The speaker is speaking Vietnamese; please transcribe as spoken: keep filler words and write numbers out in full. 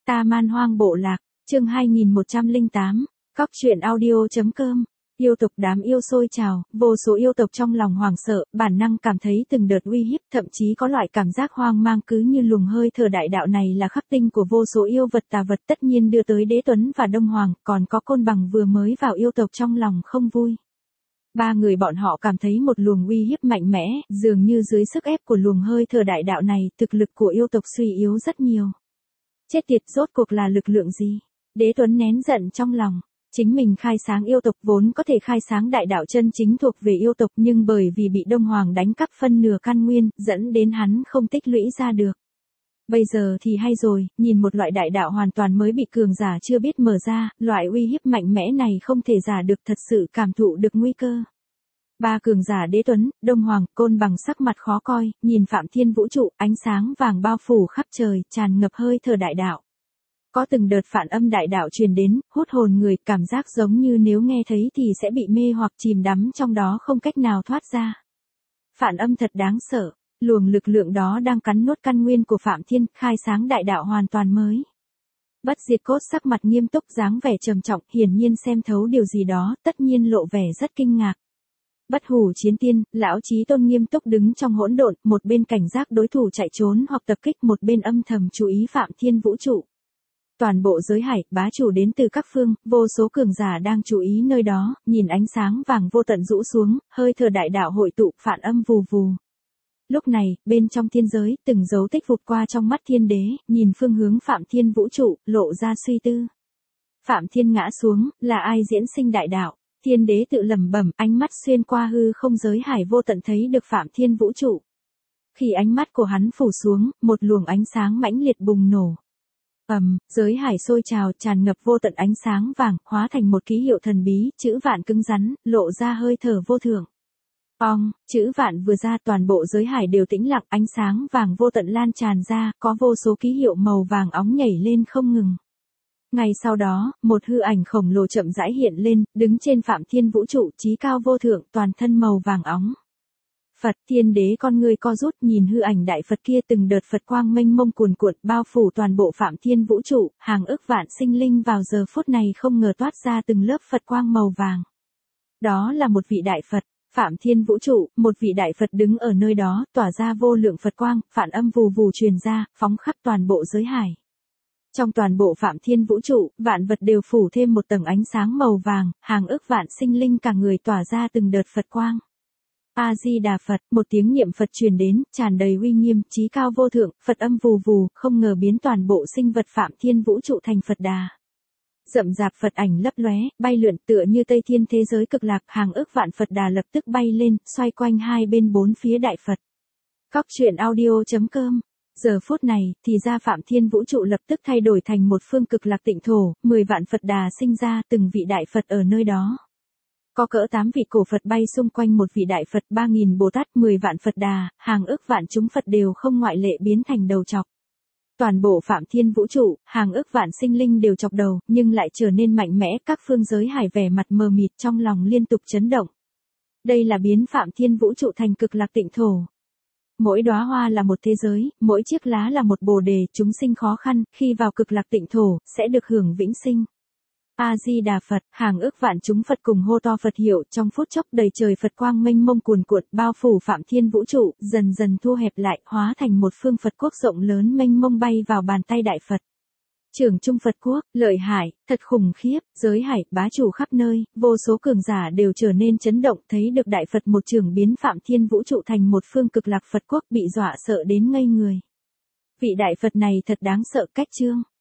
Ta Man Hoang Bộ Lạc, chương hai nghìn một trăm lẻ tám, Cóc truyện audio.com. Yêu tộc đám yêu sôi trào, vô số yêu tộc trong lòng hoảng sợ, bản năng cảm thấy từng đợt uy hiếp, thậm chí có loại cảm giác hoang mang cứ như luồng hơi thở đại đạo này là khắc tinh của vô số yêu vật tà vật tất nhiên đưa tới Đế Tuấn và Đông Hoàng, còn có Côn Bằng vừa mới vào yêu tộc trong lòng không vui. Ba người bọn họ cảm thấy một luồng uy hiếp mạnh mẽ, dường như dưới sức ép của luồng hơi thở đại đạo này, thực lực của yêu tộc suy yếu rất nhiều. Chết tiệt, rốt cuộc là lực lượng gì? Đế Tuấn nén giận trong lòng. Chính mình khai sáng yêu tộc vốn có thể khai sáng đại đạo chân chính thuộc về yêu tộc nhưng bởi vì bị Đông Hoàng đánh cắp phân nửa căn nguyên, dẫn đến hắn không tích lũy ra được. Bây giờ thì hay rồi, nhìn một loại đại đạo hoàn toàn mới bị cường giả chưa biết mở ra, loại uy hiếp mạnh mẽ này không thể giả được, thật sự cảm thụ được nguy cơ. Ba cường giả Đế Tuấn, Đông Hoàng, Côn Bằng sắc mặt khó coi, nhìn Phạm Thiên vũ trụ, ánh sáng vàng bao phủ khắp trời, tràn ngập hơi thở đại đạo. Có từng đợt phản âm đại đạo truyền đến, hút hồn người, cảm giác giống như nếu nghe thấy thì sẽ bị mê hoặc chìm đắm trong đó không cách nào thoát ra. Phản âm thật đáng sợ, luồng lực lượng đó đang cắn nuốt căn nguyên của Phạm Thiên, khai sáng đại đạo hoàn toàn mới. Bất Diệt Cốt sắc mặt nghiêm túc, dáng vẻ trầm trọng, hiển nhiên xem thấu điều gì đó, tất nhiên lộ vẻ rất kinh ngạc. Bất Hủ Chiến Tiên, lão Chí Tôn nghiêm túc đứng trong hỗn độn, một bên cảnh giác đối thủ chạy trốn hoặc tập kích, một bên âm thầm chú ý Phạm Thiên vũ trụ. Toàn bộ giới hải, bá chủ đến từ các phương, vô số cường giả đang chú ý nơi đó, nhìn ánh sáng vàng vô tận rũ xuống, hơi thở đại đạo hội tụ, phản âm vù vù. Lúc này, bên trong thiên giới, từng dấu tích vụt qua trong mắt thiên đế, nhìn phương hướng Phạm Thiên vũ trụ, lộ ra suy tư. Phạm Thiên ngã xuống, là ai diễn sinh đại đạo? Thiên đế tự lẩm bẩm, ánh mắt xuyên qua hư không giới hải vô tận thấy được Phạm Thiên vũ trụ. Khi ánh mắt của hắn phủ xuống, một luồng ánh sáng mãnh liệt bùng nổ. ầm, um, giới hải sôi trào, tràn ngập vô tận ánh sáng vàng, hóa thành một ký hiệu thần bí, chữ vạn cứng rắn, lộ ra hơi thở vô thượng. Ong, chữ vạn vừa ra, toàn bộ giới hải đều tĩnh lặng, ánh sáng vàng vô tận lan tràn ra, có vô số ký hiệu màu vàng óng nhảy lên không ngừng. Ngay sau đó, một hư ảnh khổng lồ chậm rãi hiện lên, đứng trên Phạm Thiên vũ trụ, chí cao vô thượng, toàn thân màu vàng óng. Phật, thiên đế con người co rút nhìn hư ảnh đại Phật kia, từng đợt Phật quang mênh mông cuồn cuộn bao phủ toàn bộ Phạm Thiên vũ trụ, hàng ức vạn sinh linh vào giờ phút này không ngờ toát ra từng lớp Phật quang màu vàng. Đó là một vị đại Phật, Phạm Thiên vũ trụ, một vị đại Phật đứng ở nơi đó, tỏa ra vô lượng Phật quang, phản âm vù vù truyền ra, phóng khắp toàn bộ giới hải. Trong toàn bộ Phạm Thiên vũ trụ, vạn vật đều phủ thêm một tầng ánh sáng màu vàng, hàng ức vạn sinh linh cả người tỏa ra từng đợt Phật quang. A-di-đà Phật, một tiếng niệm Phật truyền đến, tràn đầy uy nghiêm, chí cao vô thượng, Phật âm vù vù, không ngờ biến toàn bộ sinh vật Phạm Thiên vũ trụ thành Phật đà. Rậm rạp Phật ảnh lấp lóe, bay lượn tựa như Tây Thiên thế giới cực lạc, hàng ức vạn Phật đà lập tức bay lên, xoay quanh hai bên bốn phía đại Phật. Cóc truyện audio.com. Giờ phút này, thì ra Phạm Thiên vũ trụ lập tức thay đổi thành một phương cực lạc tịnh thổ, mười vạn Phật đà sinh ra, từng vị đại Phật ở nơi đó. Có cỡ tám vị cổ Phật bay xung quanh một vị đại Phật, ba nghìn Bồ Tát, mười vạn Phật đà, hàng ức vạn chúng Phật đều không ngoại lệ biến thành đầu chọc. Toàn bộ Phạm Thiên vũ trụ, hàng ức vạn sinh linh đều chọc đầu, nhưng lại trở nên mạnh mẽ, các phương giới hải vẻ mặt mờ mịt trong lòng liên tục chấn động. Đây là biến Phạm Thiên vũ trụ thành cực lạc tịnh thổ. Mỗi đóa hoa là một thế giới, mỗi chiếc lá là một bồ đề, chúng sinh khó khăn, khi vào cực lạc tịnh thổ, sẽ được hưởng vĩnh sinh. A-di-đà Phật, hàng ức vạn chúng Phật cùng hô to Phật hiệu, trong phút chốc đầy trời Phật quang mênh mông cuồn cuộn, bao phủ Phạm Thiên vũ trụ, dần dần thu hẹp lại, hóa thành một phương Phật quốc rộng lớn mênh mông bay vào bàn tay đại Phật. Trưởng Trung Phật quốc, lợi hại, thật khủng khiếp, giới hải, bá chủ khắp nơi, vô số cường giả đều trở nên chấn động, thấy được đại Phật một trường biến Phạm Thiên vũ trụ thành một phương cực lạc Phật quốc, bị dọa sợ đến ngây người. Vị đại Phật này thật đáng sợ, cách chương.